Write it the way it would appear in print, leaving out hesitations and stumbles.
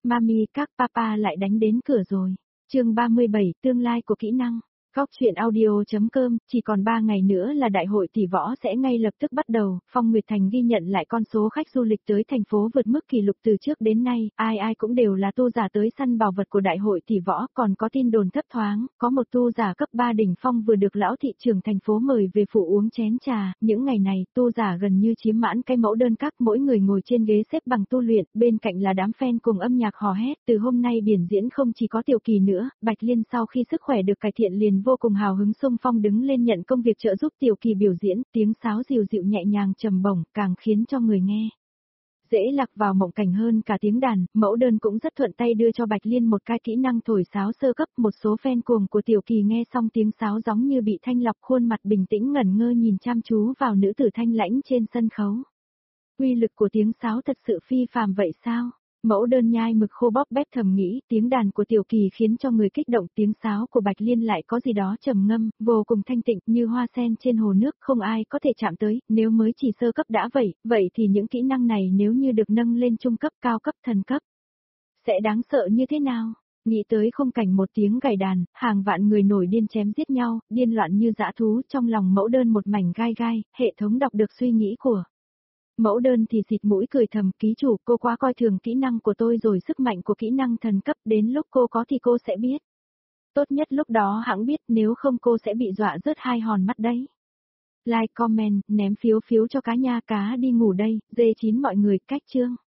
Mami, các papa lại đánh đến cửa rồi. Chương 37, tương lai của kỹ năng. Góc truyện audio.com, chỉ còn 3 ngày nữa là đại hội tỷ võ sẽ ngay lập tức bắt đầu. Phong Nguyệt Thành ghi nhận lại con số khách du lịch tới thành phố vượt mức kỷ lục từ trước đến nay, ai cũng đều là tu giả tới săn bảo vật của đại hội tỷ võ. Còn có tin đồn thấp thoáng, có một tu giả cấp 3 đỉnh phong vừa được lão thị trưởng thành phố mời về phủ uống chén trà. Những ngày này, tu giả gần như chiếm mãn cái mẫu đơn các, mỗi người ngồi trên ghế xếp bằng tu luyện, bên cạnh là đám fan cùng âm nhạc hò hét. Từ hôm nay biển diễn không chỉ có Tiểu Kỳ nữa, Bạch Liên sau khi sức khỏe được cải thiện liền vô cùng hào hứng xung phong đứng lên nhận công việc trợ giúp Tiểu Kỳ biểu diễn, tiếng sáo dịu dịu nhẹ nhàng trầm bổng, càng khiến cho người nghe dễ lạc vào mộng cảnh hơn cả tiếng đàn. Mẫu đơn cũng rất thuận tay đưa cho Bạch Liên một cái kỹ năng thổi sáo sơ cấp. Một số fan cuồng của Tiểu Kỳ nghe xong tiếng sáo giống như bị thanh lọc, khuôn mặt bình tĩnh ngẩn ngơ nhìn chăm chú vào nữ tử thanh lãnh trên sân khấu. Uy lực của tiếng sáo thật sự phi phàm vậy sao? Mẫu đơn nhai mực khô bóp bép thầm nghĩ, tiếng đàn của Tiểu Kỳ khiến cho người kích động, tiếng sáo của Bạch Liên lại có gì đó trầm ngâm, vô cùng thanh tịnh, như hoa sen trên hồ nước, không ai có thể chạm tới. Nếu mới chỉ sơ cấp đã vậy thì những kỹ năng này nếu như được nâng lên trung cấp, cao cấp, thần cấp, sẽ đáng sợ như thế nào? Nghĩ tới khung cảnh một tiếng gảy đàn, hàng vạn người nổi điên chém giết nhau, điên loạn như dã thú, trong lòng mẫu đơn một mảnh gai gai. Hệ thống đọc được suy nghĩ của mẫu đơn thì xịt mũi cười thầm, ký chủ, cô quá coi thường kỹ năng của tôi rồi, sức mạnh của kỹ năng thần cấp đến lúc cô có thì cô sẽ biết. Tốt nhất lúc đó hẵng biết, nếu không cô sẽ bị dọa rớt 2 hòn mắt đấy. Like, comment, ném phiếu cho cá nha, cá đi ngủ đây, D9 mọi người, cách chương.